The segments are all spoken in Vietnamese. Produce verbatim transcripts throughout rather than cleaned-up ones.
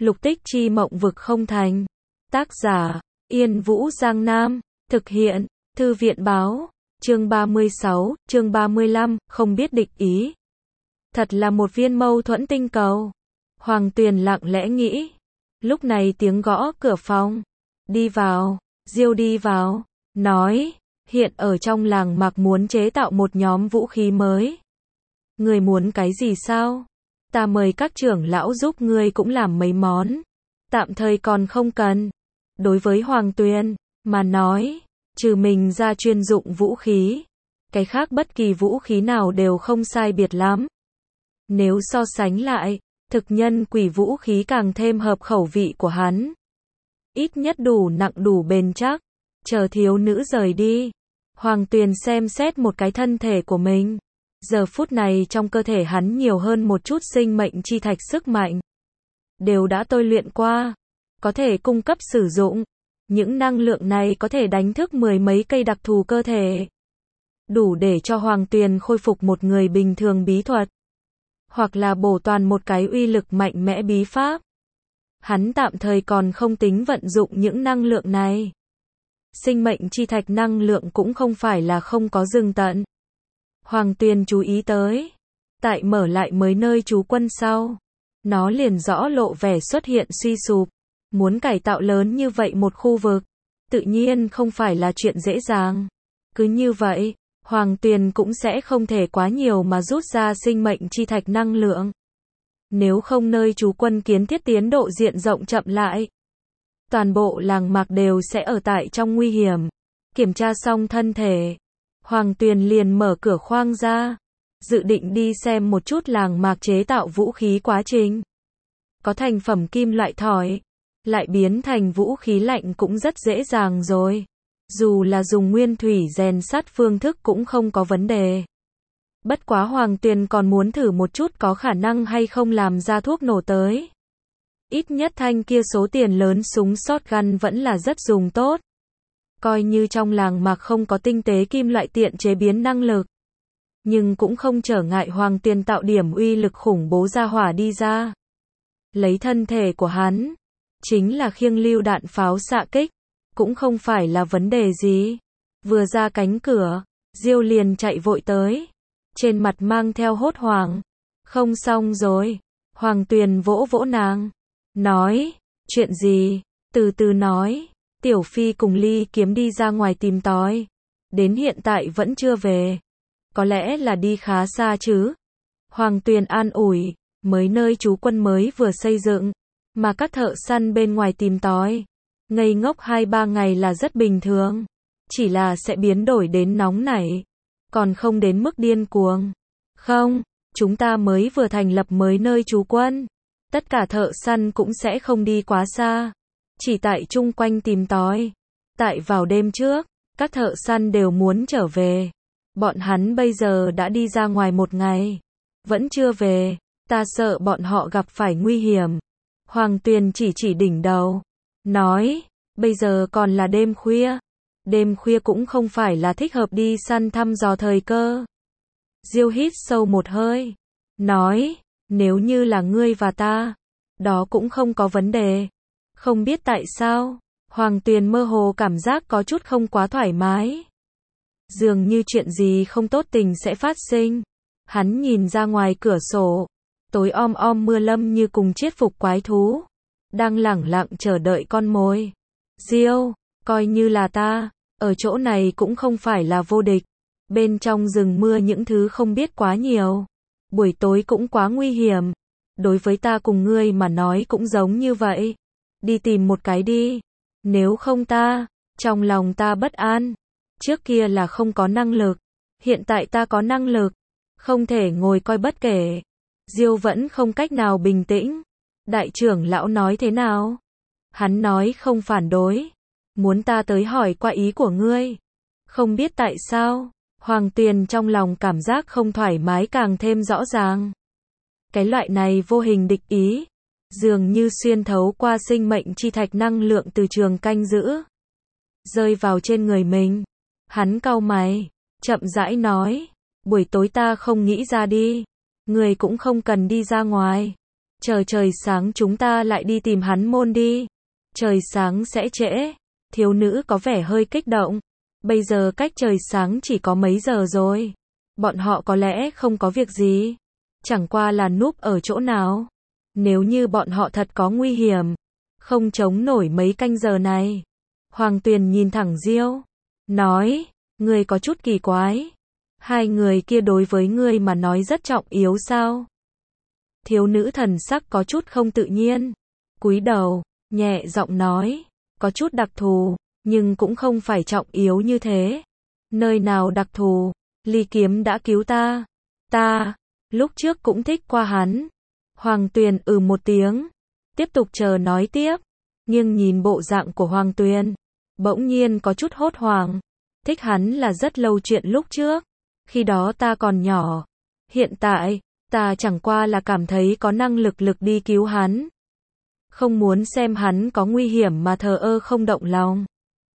Lục tích chi mộng vực không thành. Tác giả, Yên Vũ Giang Nam. Thực hiện, Thư viện báo. Chương ba mươi sáu, chương ba mươi lăm, không biết địch ý. Thật là một viên mâu thuẫn tinh cầu. Hoàng Tuyền lặng lẽ nghĩ. Lúc này tiếng gõ cửa phòng. Đi vào, Diêu đi vào, nói, hiện ở trong làng Mạc muốn chế tạo một nhóm vũ khí mới. Người muốn cái gì sao? Ta mời các trưởng lão giúp ngươi cũng làm mấy món. Tạm thời còn không cần. Đối với Hoàng Tuyền mà nói, trừ mình ra chuyên dụng vũ khí, cái khác bất kỳ vũ khí nào đều không sai biệt lắm. Nếu so sánh lại, thực nhân quỷ vũ khí càng thêm hợp khẩu vị của hắn. Ít nhất đủ nặng đủ bền chắc. Chờ thiếu nữ rời đi, Hoàng Tuyền xem xét một cái thân thể của mình. Giờ phút này trong cơ thể hắn nhiều hơn một chút sinh mệnh chi thạch sức mạnh. Đều đã tôi luyện qua, có thể cung cấp sử dụng. Những năng lượng này có thể đánh thức mười mấy cây đặc thù cơ thể. Đủ để cho Hoàng Tuyền khôi phục một người bình thường bí thuật. Hoặc là bổ toàn một cái uy lực mạnh mẽ bí pháp. Hắn tạm thời còn không tính vận dụng những năng lượng này. Sinh mệnh chi thạch năng lượng cũng không phải là không có dừng tận. Hoàng Tuyền chú ý tới. Tại mở lại mới nơi trú quân sau. Nó liền rõ lộ vẻ xuất hiện suy sụp. Muốn cải tạo lớn như vậy một khu vực. Tự nhiên không phải là chuyện dễ dàng. Cứ như vậy, Hoàng Tuyền cũng sẽ không thể quá nhiều mà rút ra sinh mệnh chi thạch năng lượng. Nếu không nơi trú quân kiến thiết tiến độ diện rộng chậm lại. Toàn bộ làng Mạc đều sẽ ở tại trong nguy hiểm. Kiểm tra xong thân thể. Hoàng Tuyền liền mở cửa khoang ra. Dự định đi xem một chút làng Mạc chế tạo vũ khí quá trình. Có thành phẩm kim loại thỏi. Lại biến thành vũ khí lạnh cũng rất dễ dàng rồi. Dù là dùng nguyên thủy rèn sắt phương thức cũng không có vấn đề. Bất quá Hoàng Tuyền còn muốn thử một chút có khả năng hay không làm ra thuốc nổ tới. Ít nhất thanh kia số tiền lớn súng shotgun vẫn là rất dùng tốt. Coi như trong làng Mạc không có tinh tế kim loại tiện chế biến năng lực. Nhưng cũng không trở ngại Hoàng Tuyền tạo điểm uy lực khủng bố ra hỏa đi ra. Lấy thân thể của hắn. Chính là khiêng lưu đạn pháo xạ kích. Cũng không phải là vấn đề gì. Vừa ra cánh cửa, Diêu liền chạy vội tới. Trên mặt mang theo hốt hoảng. Không xong rồi. Hoàng Tuyền vỗ vỗ nàng. Nói, chuyện gì? Từ từ nói. Tiểu Phi cùng Ly Kiếm đi ra ngoài tìm tòi. Đến hiện tại vẫn chưa về. Có lẽ là đi khá xa chứ. Hoàng Tuyền an ủi. Mới nơi trú quân mới vừa xây dựng. Mà các thợ săn bên ngoài tìm tòi. Ngây ngốc hai ba ngày là rất bình thường. Chỉ là sẽ biến đổi đến nóng nảy. Còn không đến mức điên cuồng. Không, chúng ta mới vừa thành lập mới nơi trú quân. Tất cả thợ săn cũng sẽ không đi quá xa. Chỉ tại chung quanh tìm tòi. Tại vào đêm trước, các thợ săn đều muốn trở về. Bọn hắn bây giờ đã đi ra ngoài một ngày. Vẫn chưa về. Ta sợ bọn họ gặp phải nguy hiểm. Hoàng Tuyền chỉ chỉ đỉnh đầu. Nói, bây giờ còn là đêm khuya. Đêm khuya cũng không phải là thích hợp đi săn thăm dò thời cơ. Diêu hít sâu một hơi. Nói, nếu như là ngươi và ta, đó cũng không có vấn đề. Không biết tại sao, Hoàng Tuyền mơ hồ cảm giác có chút không quá thoải mái. Dường như chuyện gì không tốt tình sẽ phát sinh. Hắn nhìn ra ngoài cửa sổ. Tối om om mưa lâm như cùng chiết phục quái thú. Đang lẳng lặng chờ đợi con mồi. Diêu, coi như là ta, ở chỗ này cũng không phải là vô địch. Bên trong rừng mưa những thứ không biết quá nhiều. Buổi tối cũng quá nguy hiểm. Đối với ta cùng ngươi mà nói cũng giống như vậy. Đi tìm một cái đi. Nếu không ta, trong lòng ta bất an. Trước kia là không có năng lực. Hiện tại ta có năng lực. Không thể ngồi coi bất kể. Diêu vẫn không cách nào bình tĩnh. Đại trưởng lão nói thế nào? Hắn nói không phản đối. Muốn ta tới hỏi qua ý của ngươi. Không biết tại sao, Hoàng Tuyền trong lòng cảm giác không thoải mái càng thêm rõ ràng. Cái loại này vô hình địch ý, dường như xuyên thấu qua sinh mệnh chi thạch năng lượng từ trường canh giữ. Rơi vào trên người mình. Hắn cau mày, chậm rãi nói. Buổi tối ta không nghĩ ra đi. Người cũng không cần đi ra ngoài. chờ trời sáng chúng ta lại đi tìm hắn môn đi. Trời sáng sẽ trễ. Thiếu nữ có vẻ hơi kích động. Bây giờ cách trời sáng chỉ có mấy giờ rồi. Bọn họ có lẽ không có việc gì. Chẳng qua là núp ở chỗ nào. Nếu như bọn họ thật có nguy hiểm, không chống nổi mấy canh giờ này. Hoàng Tuyền nhìn thẳng Diêu, nói, ngươi có chút kỳ quái. Hai người kia đối với ngươi mà nói rất trọng yếu sao? Thiếu nữ thần sắc có chút không tự nhiên. Cúi đầu, nhẹ giọng nói, có chút đặc thù, nhưng cũng không phải trọng yếu như thế. Nơi nào đặc thù? Ly Kiếm đã cứu ta. Ta, lúc trước cũng thích qua hắn. Hoàng Tuyền ừ một tiếng. Tiếp tục chờ nói tiếp. Nhưng nhìn bộ dạng của Hoàng Tuyền, bỗng nhiên có chút hốt hoảng. Thích hắn là rất lâu chuyện lúc trước. Khi đó ta còn nhỏ. Hiện tại, ta chẳng qua là cảm thấy có năng lực lực đi cứu hắn. Không muốn xem hắn có nguy hiểm mà thờ ơ không động lòng.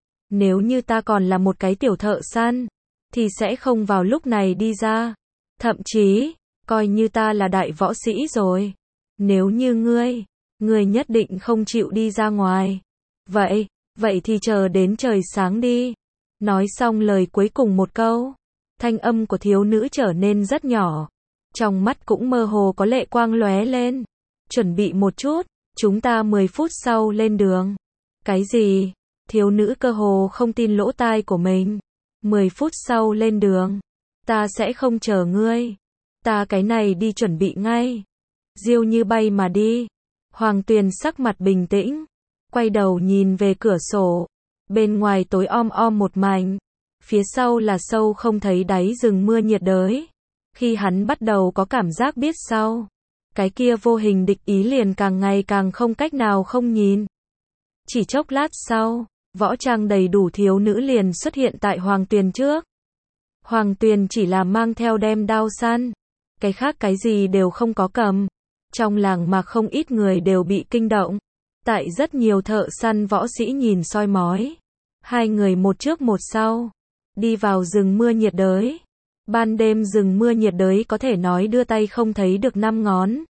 Nếu như ta còn là một cái tiểu thợ săn, thì sẽ không vào lúc này đi ra. Thậm chí, coi như ta là đại võ sĩ rồi. Nếu như ngươi, ngươi nhất định không chịu đi ra ngoài. Vậy, vậy thì chờ đến trời sáng đi. Nói xong lời cuối cùng một câu, thanh âm của thiếu nữ trở nên rất nhỏ. Trong mắt cũng mơ hồ có lệ quang lóe lên. Chuẩn bị một chút, chúng ta mười phút sau lên đường. Cái gì? Thiếu nữ cơ hồ không tin lỗ tai của mình. mười phút sau lên đường. Ta sẽ không chờ ngươi. Ta cái này đi chuẩn bị ngay. Diêu như bay mà đi. Hoàng Tuyền sắc mặt bình tĩnh. Quay đầu nhìn về cửa sổ. Bên ngoài tối om om một mảnh. Phía sau là sâu không thấy đáy rừng mưa nhiệt đới. Khi hắn bắt đầu có cảm giác biết sau. Cái kia vô hình địch ý liền càng ngày càng không cách nào không nhìn. Chỉ chốc lát sau, võ trang đầy đủ thiếu nữ liền xuất hiện tại Hoàng Tuyền trước. Hoàng Tuyền chỉ là mang theo đem đao săn. Cái khác cái gì đều không có cầm. Trong làng mà không ít người đều bị kinh động. Tại rất nhiều thợ săn võ sĩ nhìn soi mói. Hai người một trước một sau. Đi vào rừng mưa nhiệt đới. Ban đêm rừng mưa nhiệt đới có thể nói đưa tay không thấy được năm ngón.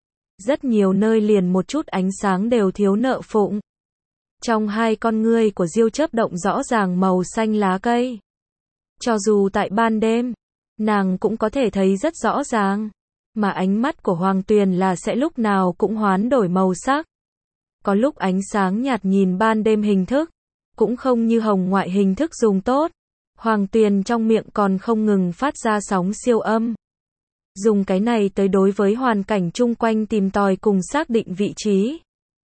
Rất nhiều nơi liền một chút ánh sáng đều thiếu nợ phụng. Trong hai con ngươi của Diêu chớp động rõ ràng màu xanh lá cây. Cho dù tại ban đêm, nàng cũng có thể thấy rất rõ ràng. Mà ánh mắt của Hoàng Tuyền là sẽ lúc nào cũng hoán đổi màu sắc. Có lúc ánh sáng nhạt nhìn ban đêm hình thức, cũng không như hồng ngoại hình thức dùng tốt. Hoàng Tuyền trong miệng còn không ngừng phát ra sóng siêu âm. Dùng cái này tới đối với hoàn cảnh chung quanh tìm tòi cùng xác định vị trí.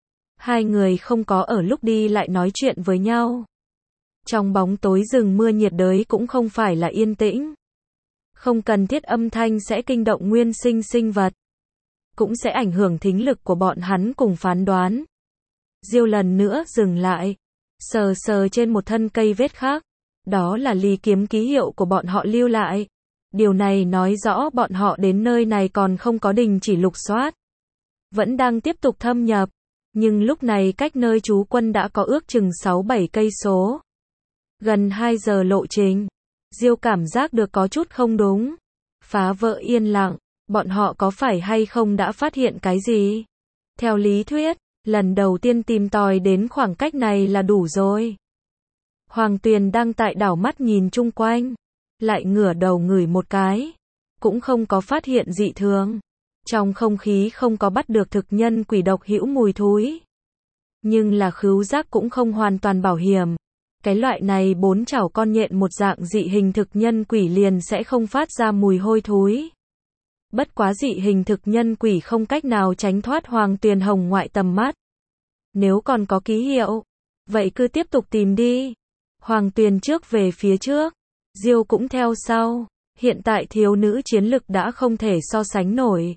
Hai người không có ở lúc đi lại nói chuyện với nhau. Trong bóng tối rừng mưa nhiệt đới cũng không phải là yên tĩnh. Không cần thiết âm thanh sẽ kinh động nguyên sinh sinh vật. Cũng sẽ ảnh hưởng thính lực của bọn hắn cùng phán đoán. Diêu lần nữa dừng lại. Sờ sờ trên một thân cây vết khác. Đó là Ly Kiếm ký hiệu của bọn họ lưu lại. Điều này nói rõ bọn họ đến nơi này còn không có đình chỉ lục soát. Vẫn đang tiếp tục thâm nhập. Nhưng lúc này cách nơi trú quân đã có ước chừng sáu bảy cây số. Gần hai giờ lộ trình. Diêu cảm giác được có chút không đúng. Phá vỡ yên lặng. Bọn họ có phải hay không đã phát hiện cái gì? Theo lý thuyết, lần đầu tiên tìm tòi đến khoảng cách này là đủ rồi. Hoàng Tuyền đang tại đảo mắt nhìn chung quanh. Lại ngửa đầu ngửi một cái. Cũng không có phát hiện dị thường. Trong không khí không có bắt được thực nhân quỷ độc hữu mùi thúi. Nhưng là khứu giác cũng không hoàn toàn bảo hiểm. Cái loại này bốn chảo con nhện một dạng dị hình thực nhân quỷ liền sẽ không phát ra mùi hôi thối. Bất quá dị hình thực nhân quỷ không cách nào tránh thoát Hoàng Tuyền hồng ngoại tầm mắt. Nếu còn có ký hiệu, vậy cứ tiếp tục tìm đi. Hoàng Tuyền trước về phía trước, Diêu cũng theo sau. Hiện tại thiếu nữ chiến lực đã không thể so sánh nổi.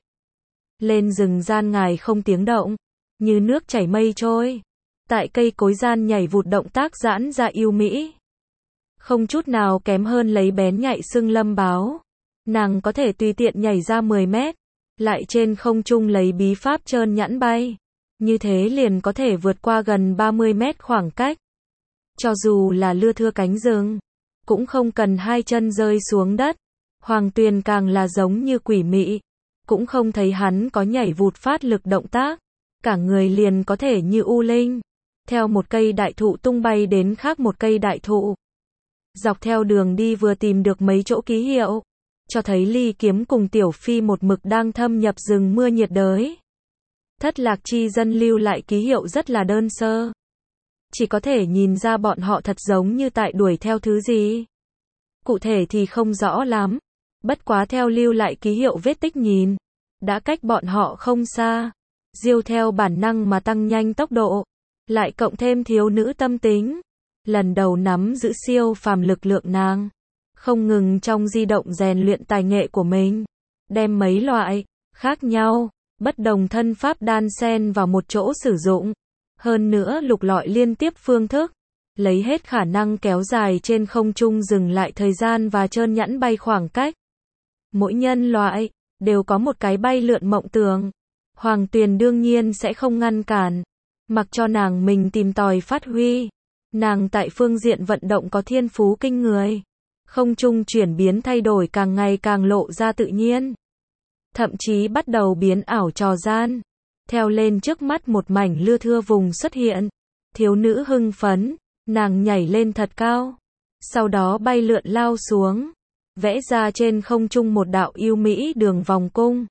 Lên rừng gian ngài không tiếng động, như nước chảy mây trôi. Tại cây cối gian nhảy vụt động tác giãn ra yêu mỹ. Không chút nào kém hơn lấy bén nhạy xưng lâm báo. Nàng có thể tùy tiện nhảy ra mười mét, lại trên không trung lấy bí pháp trơn nhẵn bay. Như thế liền có thể vượt qua gần ba mươi mét khoảng cách. Cho dù là lưa thưa cánh rừng, cũng không cần hai chân rơi xuống đất. Hoàng Tuyền càng là giống như quỷ mị. cũng không thấy hắn có nhảy vụt phát lực động tác, cả người liền có thể như u linh, theo một cây đại thụ tung bay đến khác một cây đại thụ. Dọc theo đường đi vừa tìm được mấy chỗ ký hiệu, cho thấy Ly Kiếm cùng Tiểu Phi một mực đang thâm nhập rừng mưa nhiệt đới. Thất Lạc Chi Dân lưu lại ký hiệu rất là đơn sơ. Chỉ có thể nhìn ra bọn họ thật giống như tại đuổi theo thứ gì. Cụ thể thì không rõ lắm. Bất quá theo lưu lại ký hiệu vết tích nhìn, đã cách bọn họ không xa. Diêu theo bản năng mà tăng nhanh tốc độ, lại cộng thêm thiếu nữ tâm tính. Lần đầu nắm giữ siêu phàm lực lượng nàng, không ngừng trong di động rèn luyện tài nghệ của mình, đem mấy loại khác nhau, bất đồng thân pháp đan xen vào một chỗ sử dụng. Hơn nữa lục lọi liên tiếp phương thức, lấy hết khả năng kéo dài trên không trung dừng lại thời gian và trơn nhẵn bay khoảng cách. Mỗi nhân loại đều có một cái bay lượn mộng tưởng. Hoàng Tuyền đương nhiên sẽ không ngăn cản, mặc cho nàng mình tìm tòi phát huy. Nàng tại phương diện vận động có thiên phú kinh người. Không trung chuyển biến thay đổi càng ngày càng lộ ra tự nhiên. Thậm chí bắt đầu biến ảo trò gian. Theo lên trước mắt một mảnh lưa thưa vùng xuất hiện. Thiếu nữ hưng phấn, nàng nhảy lên thật cao. Sau đó bay lượn lao xuống. Vẽ ra trên không trung một đạo yêu mỹ đường vòng cung.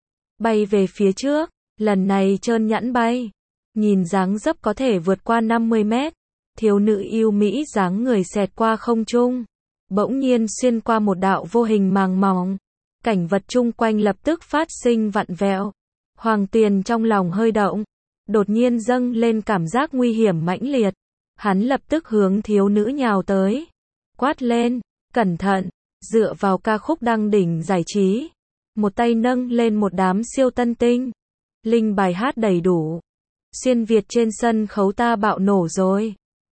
Bay về phía trước, lần này trơn nhẵn bay. Nhìn dáng dấp có thể vượt qua năm mươi mét. Thiếu nữ yêu mỹ dáng người xẹt qua không trung. Bỗng nhiên xuyên qua một đạo vô hình màng mỏng. Cảnh vật chung quanh lập tức phát sinh vặn vẹo. Hoàng Tuyền trong lòng hơi động. Đột nhiên dâng lên cảm giác nguy hiểm mãnh liệt. Hắn lập tức hướng thiếu nữ nhào tới. Quát lên, cẩn thận, dựa vào ca khúc đăng đỉnh giải trí. Một tay nâng lên một đám siêu tân tinh. Linh bài hát đầy đủ. Xuyên Việt trên sân khấu ta bạo nổ rồi.